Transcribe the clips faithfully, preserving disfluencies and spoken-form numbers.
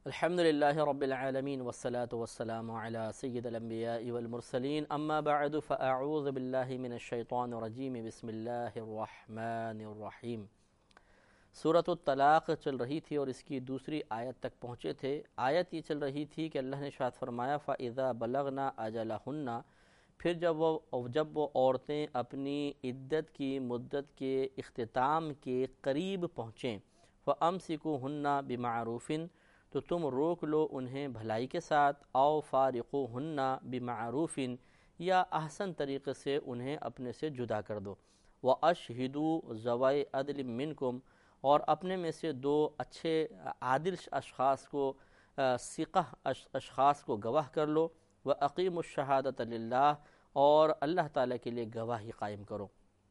الحمد للہ رب العالمین والصلاة والسلام علی سید الانبیاء والمرسلین اما بعد فاعوذ باللہ من الشیطان الرجیم بسم اللہ الرحمن الرحیم۔ سورۃ الطلاق چل رہی تھی اور اس کی دوسری آیت تک پہنچے تھے۔ آیت یہ چل رہی تھی کہ اللہ نے ارشاد فرمایا فَإِذَا بَلَغْنَا أَجَلَهُنَّ، پھر جب وہ جب وہ عورتیں اپنی عدت کی مدت کے اختتام کے قریب پہنچیں فَأَمْسِكُوهُنَّ بِمَعْرُوفٍ، تو تم روک لو انہیں بھلائی کے ساتھ، او فارقوہن بمعروف، یا احسن طریقے سے انہیں اپنے سے جدا کر دو۔ واشہدوا ذوی عدل منکم، اور اپنے میں سے دو اچھے عادل اشخاص کو ثقہ اشخاص کو گواہ کر لو۔ واقیموا الشہادۃ للہ، اور اللہ تعالیٰ کے لیے گواہی قائم کرو۔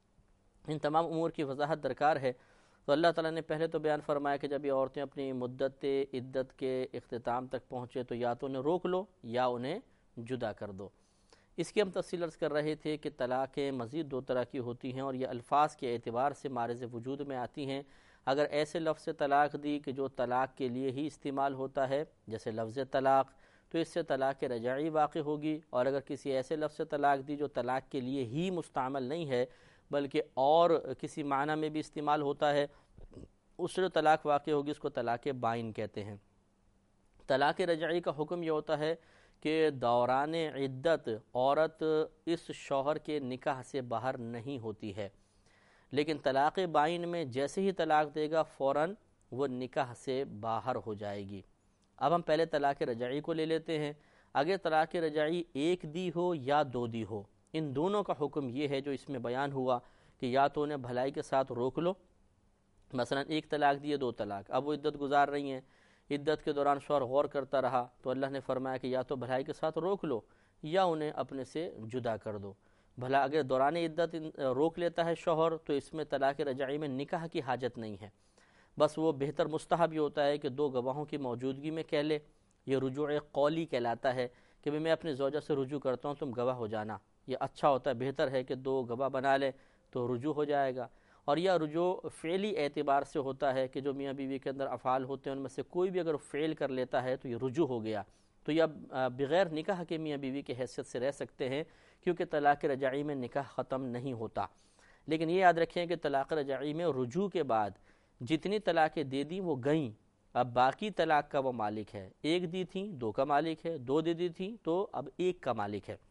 ان تمام امور کی وضاحت درکار ہے۔ تو اللہ تعالیٰ نے پہلے تو بیان فرمایا کہ جب یہ عورتیں اپنی مدت عدت کے اختتام تک پہنچے تو یا تو انہیں روک لو یا انہیں جدا کر دو۔ اس کی ہم تفصیل عرض کر رہے تھے کہ طلاقیں مزید دو طرح کی ہوتی ہیں اور یہ الفاظ کے اعتبار سے معرض وجود میں آتی ہیں۔ اگر ایسے لفظ طلاق دی کہ جو طلاق کے لیے ہی استعمال ہوتا ہے، جیسے لفظ طلاق، تو اس سے طلاق رجعی واقع ہوگی، اور اگر کسی ایسے لفظ طلاق دی جو طلاق کے لیے ہی مستعمل نہیں ہے بلکہ اور کسی معنی میں بھی استعمال ہوتا ہے، اس سے جو طلاق واقع ہوگی اس کو طلاق بائن کہتے ہیں۔ طلاق رجعی کا حکم یہ ہوتا ہے کہ دوران عدت عورت اس شوہر کے نکاح سے باہر نہیں ہوتی ہے، لیکن طلاق بائن میں جیسے ہی طلاق دے گا فوراً وہ نکاح سے باہر ہو جائے گی۔ اب ہم پہلے طلاق رجعی کو لے لیتے ہیں۔ اگر طلاق رجعی ایک دی ہو یا دو دی ہو، ان دونوں کا حکم یہ ہے جو اس میں بیان ہوا کہ یا تو انہیں بھلائی کے ساتھ روک لو، مثلا ایک طلاق دیے دو طلاق، اب وہ عدت گزار رہی ہیں، عدت کے دوران شوہر غور کرتا رہا تو اللہ نے فرمایا کہ یا تو بھلائی کے ساتھ روک لو یا انہیں اپنے سے جدا کر دو۔ بھلا اگر دوران عدت روک لیتا ہے شوہر تو اس میں طلاق رجعی میں نکاح کی حاجت نہیں ہے، بس وہ بہتر مستحب یہ ہوتا ہے کہ دو گواہوں کی موجودگی میں کہہ لے۔ یہ رجوع قولی کہلاتا ہے کہ میں اپنی زوجہ سے رجوع کرتا ہوں، تم گواہ ہو جانا۔ یہ اچھا ہوتا ہے، بہتر ہے کہ دو گواہ بنا لے تو رجوع ہو جائے گا۔ اور یہ رجوع فعلی اعتبار سے ہوتا ہے کہ جو میاں بیوی کے اندر افعال ہوتے ہیں ان میں سے کوئی بھی اگر فعل کر لیتا ہے تو یہ رجوع ہو گیا، تو یہ بغیر نکاح کے میاں بیوی کی حیثیت سے رہ سکتے ہیں، کیونکہ طلاق رجعی میں نکاح ختم نہیں ہوتا۔ لیکن یہ یاد رکھیں کہ طلاق رجعی میں رجوع کے بعد جتنی طلاقیں دے دی وہ گئیں، اب باقی طلاق کا وہ مالک ہے۔ ایک دی تھی دو کا مالک ہے، دو دے دی تھی تو اب ایک کا مالک ہے۔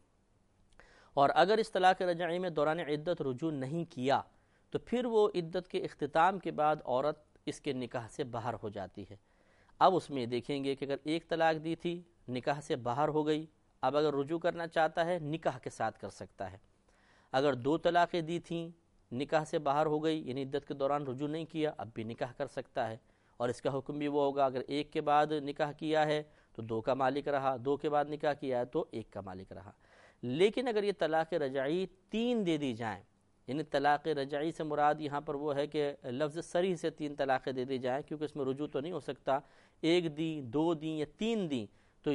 اور اگر اس طلاق رجعی میں دوران عدت رجوع نہیں کیا تو پھر وہ عدت کے اختتام کے بعد عورت اس کے نکاح سے باہر ہو جاتی ہے۔ اب اس میں دیکھیں گے کہ اگر ایک طلاق دی تھی نکاح سے باہر ہو گئی، اب اگر رجوع کرنا چاہتا ہے نکاح کے ساتھ کر سکتا ہے۔ اگر دو طلاقیں دی تھیں نکاح سے باہر ہو گئی یعنی عدت کے دوران رجوع نہیں کیا، اب بھی نکاح کر سکتا ہے، اور اس کا حکم بھی وہ ہوگا اگر ایک کے بعد نکاح کیا ہے تو دو کا مالک رہا، دو کے بعد نکاح کیا ہے تو ایک کا مالک رہا۔ لیکن اگر یہ طلاق رجعی تین دے دی جائیں، یعنی طلاق رجعی سے مراد یہاں پر وہ ہے کہ لفظ صریح سے تین طلاقیں دے دی جائیں، کیونکہ اس میں رجوع تو نہیں ہو سکتا، ایک دی دو دی یا تین دی تو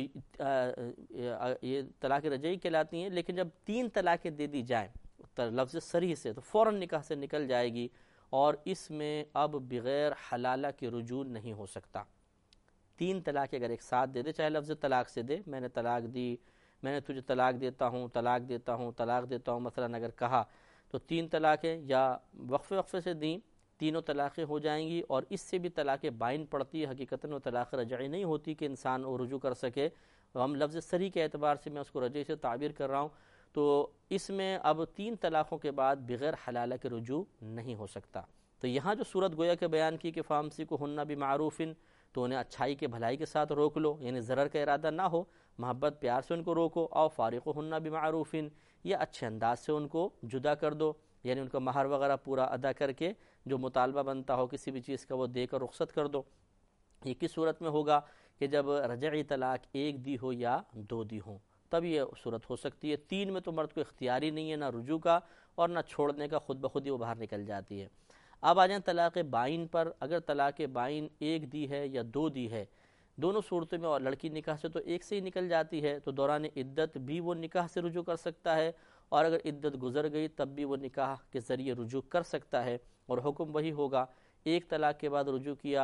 یہ طلاق رجعی کہلاتی ہیں۔ لیکن جب تین طلاقیں دے دی جائیں لفظ صریح سے تو فوراً نکاح سے نکل جائے گی، اور اس میں اب بغیر حلالہ کے رجوع نہیں ہو سکتا۔ تین طلاق اگر ایک ساتھ دے دے، چاہے لفظ طلاق سے دے، میں نے طلاق دی، میں نے تجھے طلاق دیتا ہوں، طلاق دیتا ہوں، طلاق دیتا ہوں، مثلا اگر کہا تو تین طلاقیں یا وقفے وقفے سے دیں، تینوں طلاقیں ہو جائیں گی، اور اس سے بھی طلاق بائن پڑتی ہے۔ حقیقتاً وہ طلاق رجعی نہیں ہوتی کہ انسان وہ رجوع کر سکے، ہم لفظ صریح کے اعتبار سے میں اس کو رجعی سے تعبیر کر رہا ہوں۔ تو اس میں اب تین طلاقوں کے بعد بغیر حلالہ کے رجوع نہیں ہو سکتا۔ تو یہاں جو صورت گویا کہ بیان کی کہ فامسکوہن بمعروف، تو انہیں اچھائی کے بھلائی کے ساتھ روک لو، یعنی ضرر کا ارادہ نہ ہو، محبت پیار سے ان کو روکو، او فارقوہن بمعروف، یا اچھے انداز سے ان کو جدا کر دو، یعنی ان کا مہر وغیرہ پورا ادا کر کے جو مطالبہ بنتا ہو کسی بھی چیز کا وہ دے کر رخصت کر دو۔ یہ کس صورت میں ہوگا؟ کہ جب رجعی طلاق ایک دی ہو یا دو دی ہو، تب یہ صورت ہو سکتی ہے۔ تین میں تو مرد کو اختیار ہی نہیں ہے، نہ رجوع کا اور نہ چھوڑنے کا، خود بخود ہی وہ باہر نکل جاتی ہے۔ اب آ جائیں طلاق بائن پر۔ اگر طلاق بائن ایک دی ہے یا دو دی ہے، دونوں صورتوں میں، اور لڑکی نکاح سے تو ایک سے ہی نکل جاتی ہے، تو دوران عدت بھی وہ نکاح سے رجوع کر سکتا ہے، اور اگر عدت گزر گئی تب بھی وہ نکاح کے ذریعے رجوع کر سکتا ہے، اور حکم وہی ہوگا۔ ایک طلاق کے بعد رجوع کیا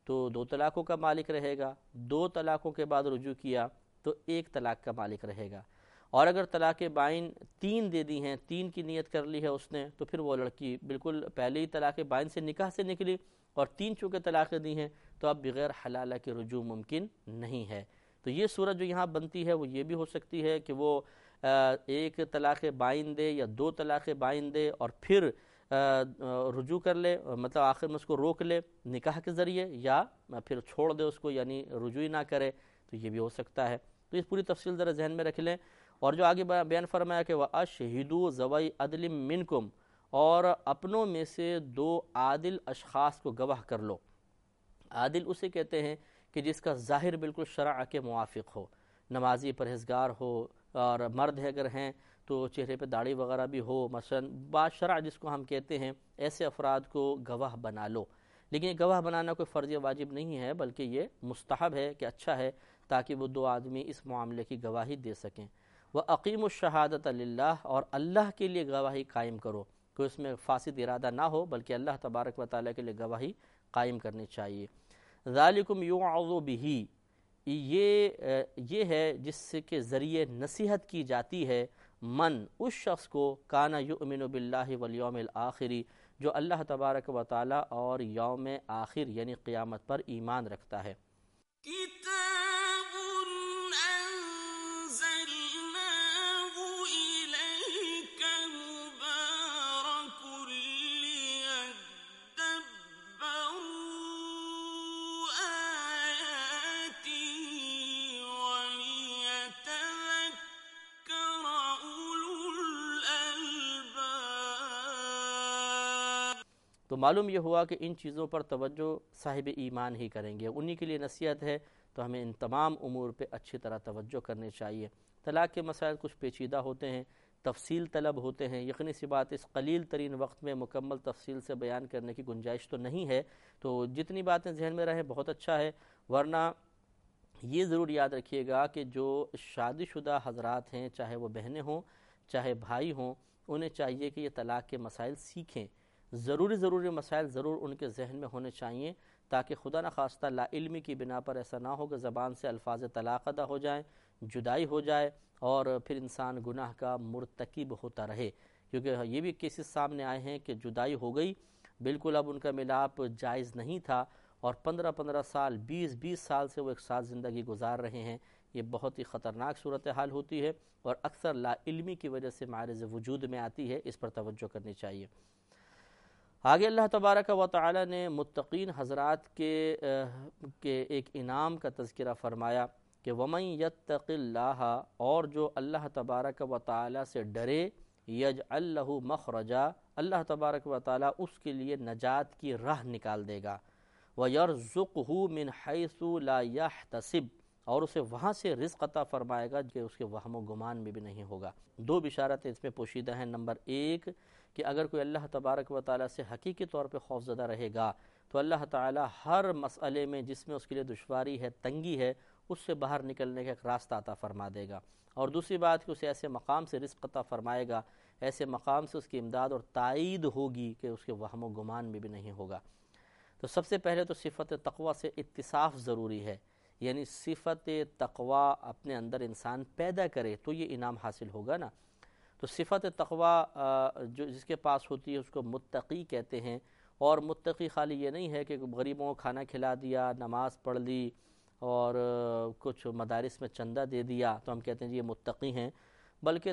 تو دو طلاقوں کا مالک رہے گا، دو طلاقوں کے بعد رجوع کیا تو ایک طلاق کا مالک رہے گا، اور اگر طلاق بائن تین دے دی ہیں، تین کی نیت کر لی ہے اس نے، تو پھر وہ لڑکی بالکل پہلے ہی طلاق بائن سے نکاح سے نکلی اور تین چونکہ طلاقیں دی ہیں تو اب بغیر حلالہ کے رجوع ممکن نہیں ہے۔ تو یہ صورت جو یہاں بنتی ہے وہ یہ بھی ہو سکتی ہے کہ وہ ایک طلاق بائن دے یا دو طلاق بائن دے اور پھر رجوع کر لے، مطلب آخر میں اس کو روک لے نکاح کے ذریعے، یا پھر چھوڑ دے اس کو، یعنی رجوع ہی نہ کرے، تو یہ بھی ہو سکتا ہے۔ تو اس پوری تفصیل ذرا ذہن میں رکھ لیں۔ اور جو آگے بیان فرمایا کہ وَأَشْهِدُوا ذَوَيْ عَدْلٍ مِّنْكُمْ، اور اپنوں میں سے دو عادل اشخاص کو گواہ کر لو۔ عادل اسے کہتے ہیں کہ جس کا ظاہر بالکل شرع کے موافق ہو، نمازی پرہیزگار ہو، اور مرد ہے اگر ہیں تو چہرے پہ داڑھی وغیرہ بھی ہو، مثلا با شرع جس کو ہم کہتے ہیں، ایسے افراد کو گواہ بنا لو۔ لیکن یہ گواہ بنانا کوئی فرض واجب نہیں ہے، بلکہ یہ مستحب ہے کہ اچھا ہے، تاکہ وہ دو آدمی اس معاملے کی گواہی دے سکیں۔ وَأَقِيمُوا الشَّهَادَةَ لِلَّهِ، اور اللہ کے لیے گواہی قائم کرو، کوئی اس میں فاسد ارادہ نہ ہو، بلکہ اللہ تبارک و تعالیٰ کے لیے گواہی قائم کرنی چاہیے۔ ذَلِكُمْ يُوعَظُ بِهِ، یہ یہ ہے جس کے ذریعے نصیحت کی جاتی ہے، من اس شخص کو کانا یؤمن باللہ والیوم الآخر، جو اللہ تبارک و تعالیٰ اور یوم آخر یعنی قیامت پر ایمان رکھتا ہے۔ تو معلوم یہ ہوا کہ ان چیزوں پر توجہ صاحب ایمان ہی کریں گے، انہی کے لیے نصیحت ہے، تو ہمیں ان تمام امور پہ اچھی طرح توجہ کرنی چاہیے۔ طلاق کے مسائل کچھ پیچیدہ ہوتے ہیں، تفصیل طلب ہوتے ہیں، یقینی سی بات اس قلیل ترین وقت میں مکمل تفصیل سے بیان کرنے کی گنجائش تو نہیں ہے، تو جتنی باتیں ذہن میں رہیں بہت اچھا ہے، ورنہ یہ ضرور یاد رکھیے گا کہ جو شادی شدہ حضرات ہیں، چاہے وہ بہنیں ہوں چاہے بھائی ہوں، انہیں چاہیے کہ یہ طلاق کے مسائل سیکھیں، ضروری ضروری مسائل ضرور ان کے ذہن میں ہونے چاہیے، تاکہ خدا نخواستہ لا علمی کی بنا پر ایسا نہ ہو کہ زبان سے الفاظ طلاق ادا ہو جائیں، جدائی ہو جائے، اور پھر انسان گناہ کا مرتکب ہوتا رہے، کیونکہ یہ بھی کیسز سامنے آئے ہیں کہ جدائی ہو گئی، بالکل اب ان کا ملاپ جائز نہیں تھا، اور پندرہ پندرہ سال بیس بیس سال سے وہ ایک ساتھ زندگی گزار رہے ہیں۔ یہ بہت ہی خطرناک صورتحال ہوتی ہے، اور اکثر لا علمی کی وجہ سے معرض وجود میں آتی ہے، اس پر توجہ کرنی چاہیے۔ آگے اللہ تبارک و تعالی نے متقین حضرات کے کے ایک انعام کا تذکرہ فرمایا کہ وَمَن يَتَّقِ اللَّهَ، اور جو اللہ تبارک و تعالی سے ڈرے، يَجْعَلْ لَهُ مَخْرَجًا، اللہ تبارک و تعالی اس کے لیے نجات کی راہ نکال دے گا، وَيَرْزُقْهُ مِنْ حَيْثُ لَا يَحْتَسِبْ، اور اسے وہاں سے رزق عطا فرمائے گا کہ اس کے وہم و گمان میں بھی نہیں ہوگا۔ دو بشارتیں اس میں پوشیدہ ہیں۔ نمبر ایک کہ اگر کوئی اللہ تبارک و تعالیٰ سے حقیقی طور پہ خوف زدہ رہے گا تو اللہ تعالیٰ ہر مسئلے میں جس میں اس کے لیے دشواری ہے، تنگی ہے، اس سے باہر نکلنے کا ایک راستہ عطا فرما دے گا۔ اور دوسری بات کہ اسے ایسے مقام سے رزق عطا فرمائے گا، ایسے مقام سے اس کی امداد اور تائید ہوگی کہ اس کے وہم و گمان میں بھی نہیں ہوگا۔ تو سب سے پہلے تو صفت تقوی سے اتصاف ضروری ہے، یعنی صفت تقوی اپنے اندر انسان پیدا کرے تو یہ انعام حاصل ہوگا نا۔ تو صفت تقوی جو جس کے پاس ہوتی ہے اس کو متقی کہتے ہیں، اور متقی خالی یہ نہیں ہے کہ غریبوں کو کھانا کھلا دیا، نماز پڑھ لی اور کچھ مدارس میں چندہ دے دیا تو ہم کہتے ہیں جی یہ متقی ہیں، بلکہ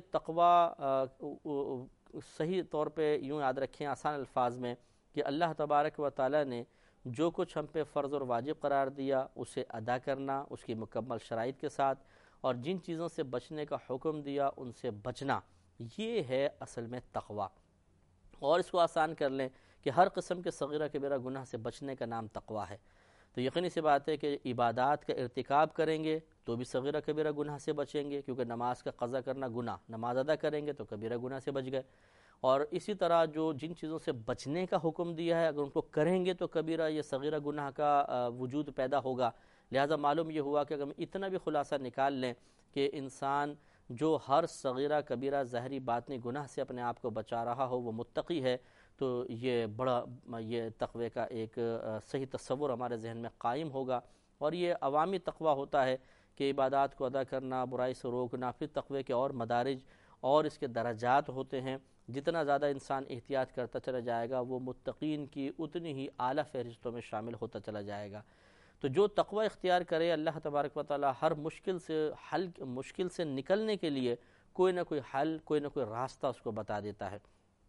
تقوی صحیح طور پہ یوں یاد رکھیں آسان الفاظ میں کہ اللہ تبارک و تعالی نے جو کچھ ہم پہ فرض اور واجب قرار دیا اسے ادا کرنا اس کی مکمل شرائط کے ساتھ، اور جن چیزوں سے بچنے کا حکم دیا ان سے بچنا، یہ ہے اصل میں تقوی۔ اور اس کو آسان کر لیں کہ ہر قسم کے صغیرہ کبیرہ گناہ سے بچنے کا نام تقوی ہے۔ تو یقینی سی بات ہے کہ عبادات کا ارتکاب کریں گے تو بھی صغیرہ کبیرہ گناہ سے بچیں گے، کیونکہ نماز کا قضا کرنا گناہ، نماز ادا کریں گے تو کبیرہ گناہ سے بچ گئے۔ اور اسی طرح جو جن چیزوں سے بچنے کا حکم دیا ہے اگر ان کو کریں گے تو کبیرہ یا صغیرہ گناہ کا وجود پیدا ہوگا۔ لہٰذا معلوم یہ ہوا کہ اگر ہم اتنا بھی خلاصہ نکال لیں کہ انسان جو ہر صغیرہ کبیرہ ظاہری باطنی گناہ سے اپنے آپ کو بچا رہا ہو وہ متقی ہے، تو یہ بڑا یہ تقوی کا ایک صحیح تصور ہمارے ذہن میں قائم ہوگا. اور یہ عوامی تقوی ہوتا ہے کہ عبادات کو ادا کرنا، برائی سے روکنا. پھر تقوی کے اور مدارج اور اس کے درجات ہوتے ہیں. جتنا زیادہ انسان احتیاط کرتا چلا جائے گا وہ متقین کی اتنی ہی اعلیٰ فہرستوں میں شامل ہوتا چلا جائے گا. تو جو تقوی اختیار کرے اللہ تبارک و تعالی ہر مشکل سے حل مشکل سے نکلنے کے لیے کوئی نہ کوئی حل، کوئی نہ کوئی راستہ اس کو بتا دیتا ہے.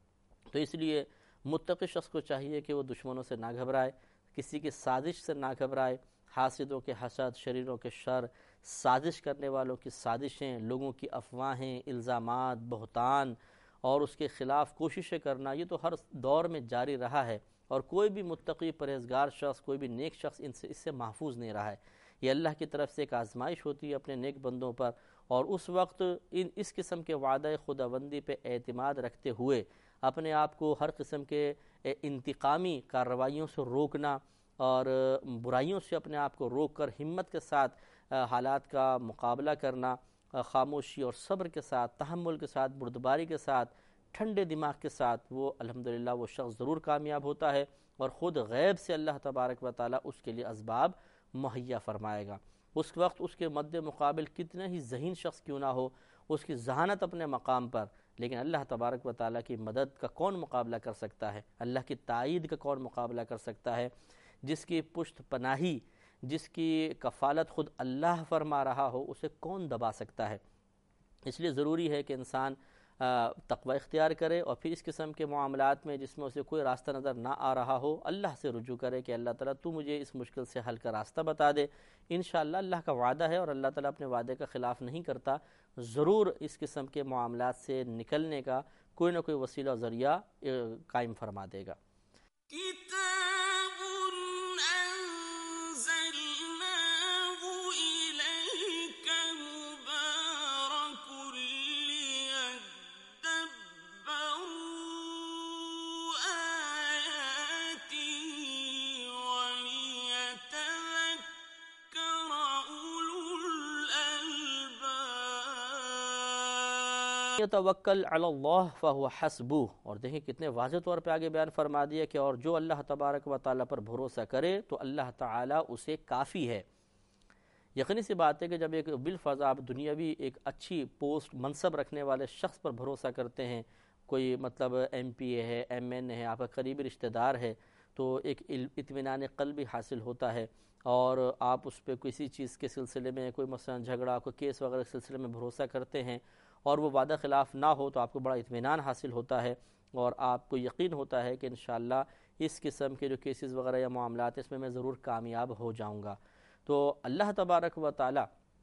تو اس لیے متقی شخص کو چاہیے کہ وہ دشمنوں سے نہ گھبرائے، کسی کی سازش سے نہ گھبرائے. حاسدوں کے حسد، شریروں کے شر، سازش کرنے والوں کی سازشیں، لوگوں کی افواہیں، الزامات، بہتان اور اس کے خلاف کوششیں کرنا، یہ تو ہر دور میں جاری رہا ہے. اور کوئی بھی متقی پرہیزگار شخص، کوئی بھی نیک شخص ان سے اس سے محفوظ نہیں رہا ہے. یہ اللہ کی طرف سے ایک آزمائش ہوتی ہے اپنے نیک بندوں پر، اور اس وقت ان اس قسم کے وعدہ خداوندی پہ اعتماد رکھتے ہوئے اپنے آپ کو ہر قسم کے انتقامی کارروائیوں سے روکنا اور برائیوں سے اپنے آپ کو روک کر ہمت کے ساتھ حالات کا مقابلہ کرنا، خاموشی اور صبر کے ساتھ، تحمل کے ساتھ، بردباری کے ساتھ، ٹھنڈے دماغ کے ساتھ، وہ الحمدللہ وہ شخص ضرور کامیاب ہوتا ہے. اور خود غیب سے اللہ تبارک و تعالی اس کے لیے اسباب مہیا فرمائے گا. اس وقت اس کے مد مقابل کتنا ہی ذہین شخص کیوں نہ ہو، اس کی ذہانت اپنے مقام پر، لیکن اللہ تبارک و تعالیٰ کی مدد کا کون مقابلہ کر سکتا ہے؟ اللہ کی تائید کا کون مقابلہ کر سکتا ہے؟ جس کی پشت پناہی، جس کی کفالت خود اللہ فرما رہا ہو، اسے کون دبا سکتا ہے؟ اس لیے ضروری ہے کہ انسان تقوی اختیار کرے، اور پھر اس قسم کے معاملات میں جس میں اسے کوئی راستہ نظر نہ آ رہا ہو، اللہ سے رجوع کرے کہ اللہ تعالیٰ تو مجھے اس مشکل سے حل کا راستہ بتا دے. انشاءاللہ اللہ کا وعدہ ہے اور اللہ تعالیٰ اپنے وعدے کا خلاف نہیں کرتا. ضرور اس قسم کے معاملات سے نکلنے کا کوئی نہ کوئی وسیلہ و ذریعہ قائم فرما دے گا. یتوکل علی اللہ فہو حسبہ. اور دیکھیں کتنے واضح طور پہ آگے بیان فرما دیا کہ اور جو اللہ تبارک و تعالیٰ پر بھروسہ کرے تو اللہ تعالیٰ اسے کافی ہے. یقینی سی بات ہے کہ جب ایک بالفضا آپ دنیاوی ایک اچھی پوسٹ منصب رکھنے والے شخص پر بھروسہ کرتے ہیں، کوئی مطلب ایم پی اے ہے، ایم این اے ہے، آپ کا قریبی رشتہ دار ہے، تو ایک اطمینان قلبی حاصل ہوتا ہے. اور آپ اس پہ کسی چیز کے سلسلے میں کوئی مثلا جھگڑا، کوئی کیس وغیرہ کے سلسلے میں بھروسہ کرتے ہیں اور وہ وعدہ خلاف نہ ہو تو آپ کو بڑا اطمینان حاصل ہوتا ہے، اور آپ کو یقین ہوتا ہے کہ انشاءاللہ اس قسم کے جو کیسز وغیرہ یا معاملات اس میں میں ضرور کامیاب ہو جاؤں گا. تو اللہ تبارک و تعالی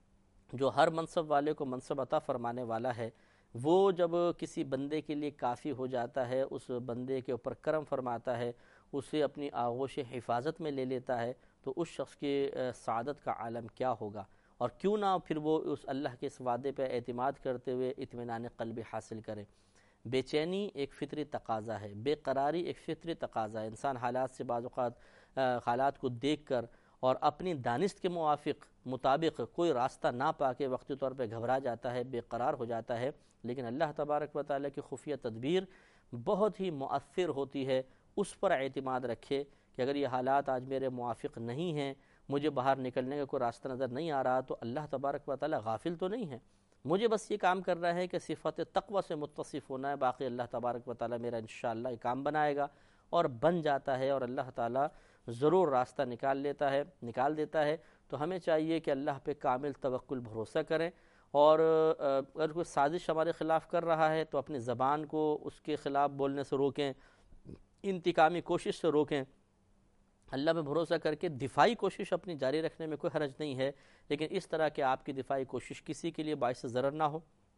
جو ہر منصب والے کو منصب عطا فرمانے والا ہے، وہ جب کسی بندے کے لیے کافی ہو جاتا ہے، اس بندے کے اوپر کرم فرماتا ہے، اسے اپنی آغوش حفاظت میں لے لیتا ہے، تو اس شخص کی سعادت کا عالم کیا ہوگا. اور کیوں نہ پھر وہ اس اللہ کے اس وعدے پہ اعتماد کرتے ہوئے اطمینان قلبی حاصل کرے. بے چینی ایک فطری تقاضا ہے، بے قراری ایک فطری تقاضا ہے. انسان حالات سے بعض اوقات حالات کو دیکھ کر اور اپنی دانست کے موافق مطابق کوئی راستہ نہ پا کے وقتی طور پہ گھبرا جاتا ہے، بے قرار ہو جاتا ہے. لیکن اللہ تبارک و تعالیٰ کی خفیہ تدبیر بہت ہی مؤثر ہوتی ہے. اس پر اعتماد رکھے کہ اگر یہ حالات آج میرے موافق نہیں ہیں، مجھے باہر نکلنے کا کوئی راستہ نظر نہیں آ رہا، تو اللہ تبارک و تعالیٰ غافل تو نہیں ہے. مجھے بس یہ کام کرنا ہے کہ صفت تقوی سے متصف ہونا ہے، باقی اللہ تبارک و تعالیٰ میرا انشاءاللہ یہ کام بنائے گا. اور بن جاتا ہے، اور اللہ تعالیٰ ضرور راستہ نکال لیتا ہے نکال دیتا ہے. تو ہمیں چاہیے کہ اللہ پہ کامل توکل بھروسہ کریں، اور اگر کوئی سازش ہمارے خلاف کر رہا ہے تو اپنی زبان کو اس کے خلاف بولنے سے روکیں، انتقامی کوشش سے روکیں. اللہ پہ بھروسہ کر کے دفاعی کوشش اپنی جاری رکھنے میں کوئی حرج نہیں ہے، لیکن اس طرح کہ آپ کی دفاعی کوشش کسی کے لیے باعث ضرر نہ ہو،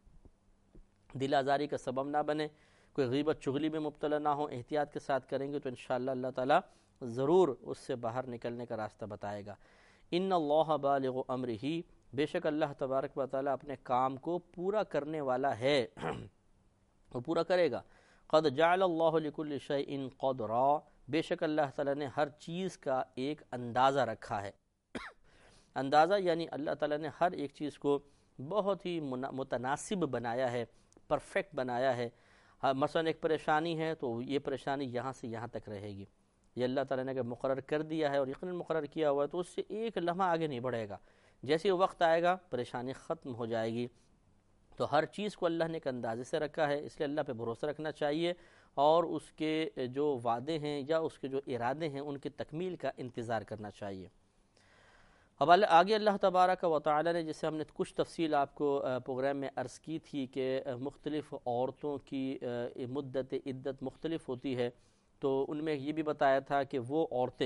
دل آزاری کا سبب نہ بنے، کوئی غیبت چغلی میں مبتلا نہ ہو. احتیاط کے ساتھ کریں گے تو انشاءاللہ اللہ تعالیٰ ضرور اس سے باہر نکلنے کا راستہ بتائے گا. ان اللہ بالغ امرہ، بے شک اللہ تبارک و تعالیٰ اپنے کام کو پورا کرنے والا ہے، وہ پورا کرے گا. قد جعل اللہ لکل شیء قدرا، بے شک اللہ تعالیٰ نے ہر چیز کا ایک اندازہ رکھا ہے. اندازہ یعنی اللہ تعالیٰ نے ہر ایک چیز کو بہت ہی متناسب بنایا ہے، پرفیکٹ بنایا ہے. ہاں مثلا ایک پریشانی ہے تو یہ پریشانی یہاں سے یہاں تک رہے گی، یہ اللہ تعالیٰ نے اگر مقرر کر دیا ہے اور یقیناً مقرر کیا ہوا ہے تو اس سے ایک لمحہ آگے نہیں بڑھے گا، جیسے وقت آئے گا پریشانی ختم ہو جائے گی۔ تو ہر چیز کو اللہ نے ایک اندازے سے رکھا ہے، اس لیے اللہ پہ بھروسہ رکھنا چاہیے اور اس کے جو وعدے ہیں یا اس کے جو ارادے ہیں ان کی تکمیل کا انتظار کرنا چاہیے۔ اب آگے اللہ تبارک و تعالی نے، جیسے ہم نے کچھ تفصیل آپ کو پروگرام میں عرض کی تھی کہ مختلف عورتوں کی مدت عدت مختلف ہوتی ہے، تو ان میں یہ بھی بتایا تھا کہ وہ عورتیں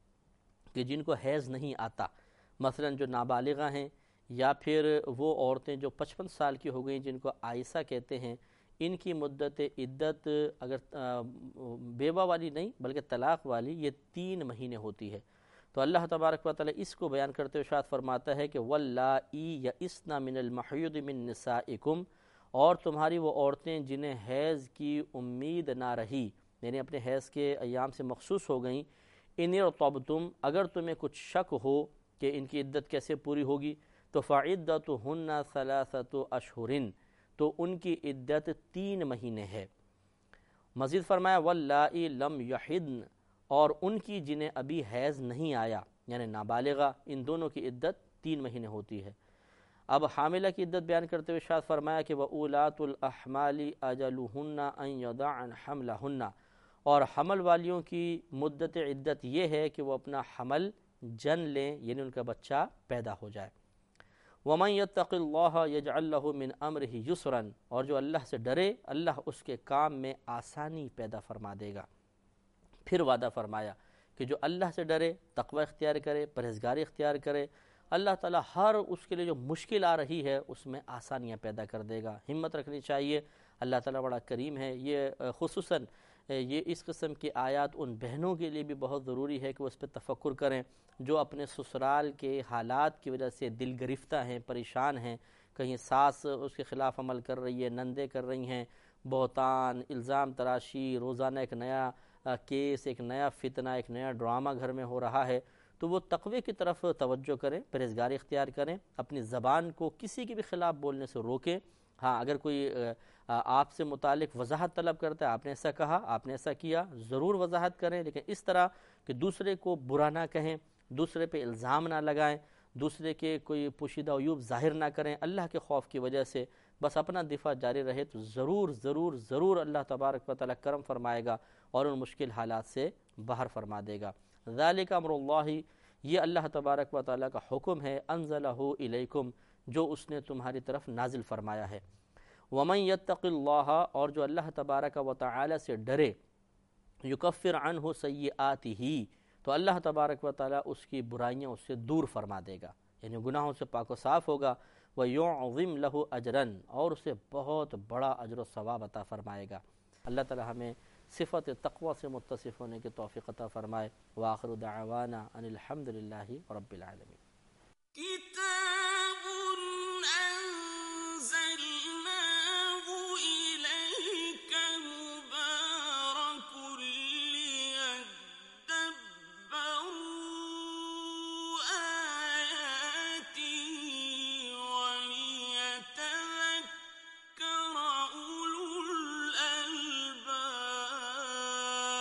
کہ جن کو حیض نہیں آتا، مثلا جو نابالغہ ہیں یا پھر وہ عورتیں جو پچپن سال کی ہو گئیں جن کو عائسہ کہتے ہیں، ان کی مدت عدت اگر بیوہ والی نہیں بلکہ طلاق والی یہ تین مہینے ہوتی ہے۔ تو اللہ تبارک و تعالی اس کو بیان کرتے ہوئے ارشاد فرماتا ہے کہ واللائی یئسن من المحیض من نسائکم، اور تمہاری وہ عورتیں جنہیں حیض کی امید نہ رہی، یعنی اپنے حیض کے ایام سے مخصوص ہو گئیں، ان ارتبتم، اگر تمہیں کچھ شک ہو کہ ان کی عدت کیسے پوری ہوگی، تو فعدتہن ثلاثۃ اشہر، تو ان کی عدت تین مہینے ہے۔ مزید فرمایا واللائی لم یحضن، اور ان کی جنہیں ابھی حیض نہیں آیا یعنی نابالغہ، ان دونوں کی عدت تین مہینے ہوتی ہے۔ اب حاملہ کی عدت بیان کرتے ہوئے ارشاد فرمایا کہ وَأُولَاتُ الْأَحْمَالِ أَجَلُهُنَّ أَن يَضَعْنَ حَمْلَهُنَّ، اور حمل والیوں کی مدت عدت یہ ہے کہ وہ اپنا حمل جن لیں، یعنی ان کا بچہ پیدا ہو جائے۔ وَمَن يَتَّقِ اللَّهَ يَجْعَلْ لَهُ مِنْ أَمْرِهِ يُسْرًا، اور جو اللہ سے ڈرے اللہ اس کے کام میں آسانی پیدا فرما دے گا۔ پھر وعدہ فرمایا کہ جو اللہ سے ڈرے، تقوی اختیار کرے، پرہیزگاری اختیار کرے، اللہ تعالیٰ ہر اس کے لیے جو مشکل آ رہی ہے اس میں آسانیاں پیدا کر دے گا۔ ہمت رکھنی چاہیے، اللہ تعالیٰ بڑا کریم ہے۔ یہ خصوصاً یہ اس قسم کی آیات ان بہنوں کے لیے بھی بہت ضروری ہے کہ وہ اس پہ تفکر کریں جو اپنے سسرال کے حالات کی وجہ سے دل گرفتہ ہیں، پریشان ہیں، کہیں ساس اس کے خلاف عمل کر رہی ہے، نندیں کر رہی ہیں، بہتان، الزام تراشی، روزانہ ایک نیا کیس، ایک نیا فتنہ، ایک نیا ڈرامہ گھر میں ہو رہا ہے، تو وہ تقوی کی طرف توجہ کریں، پرہیزگاری اختیار کریں، اپنی زبان کو کسی کے بھی خلاف بولنے سے روکیں۔ ہاں اگر کوئی آپ سے متعلق وضاحت طلب کرتا ہے، آپ نے ایسا کہا، آپ نے ایسا کیا، ضرور وضاحت کریں، لیکن اس طرح کہ دوسرے کو برا نہ کہیں، دوسرے پہ الزام نہ لگائیں، دوسرے کے کوئی پوشیدہ عیوب ظاہر نہ کریں، اللہ کے خوف کی وجہ سے بس اپنا دفاع جاری رہے تو ضرور ضرور ضرور اللہ تبارک و تعالیٰ کرم فرمائے گا اور ان مشکل حالات سے باہر فرما دے گا۔ ذالک امر اللہ، یہ اللہ تبارک و تعالیٰ کا حکم ہے، انزلہ الیکم، جو اس نے تمہاری طرف نازل فرمایا ہے۔ ومن یتق اللہ، اور جو اللہ تبارک و تعالیٰ سے ڈرے، یکفر عنہ سیئاتہ، تو اللہ تبارک و تعالیٰ اس کی برائیاں اس سے دور فرما دے گا، یعنی گناہوں سے پاک و صاف ہوگا۔ وَيُعْظِمْ لَهُ أَجْرًا، اور اسے بہت بڑا اجر و ثواب عطا فرمائے گا۔ اللہ تعالی ہمیں صفت تقوی سے متصف ہونے کی توفیق عطا فرمائے۔ وآخر دعوانا ان الحمد للہ رب العالمین۔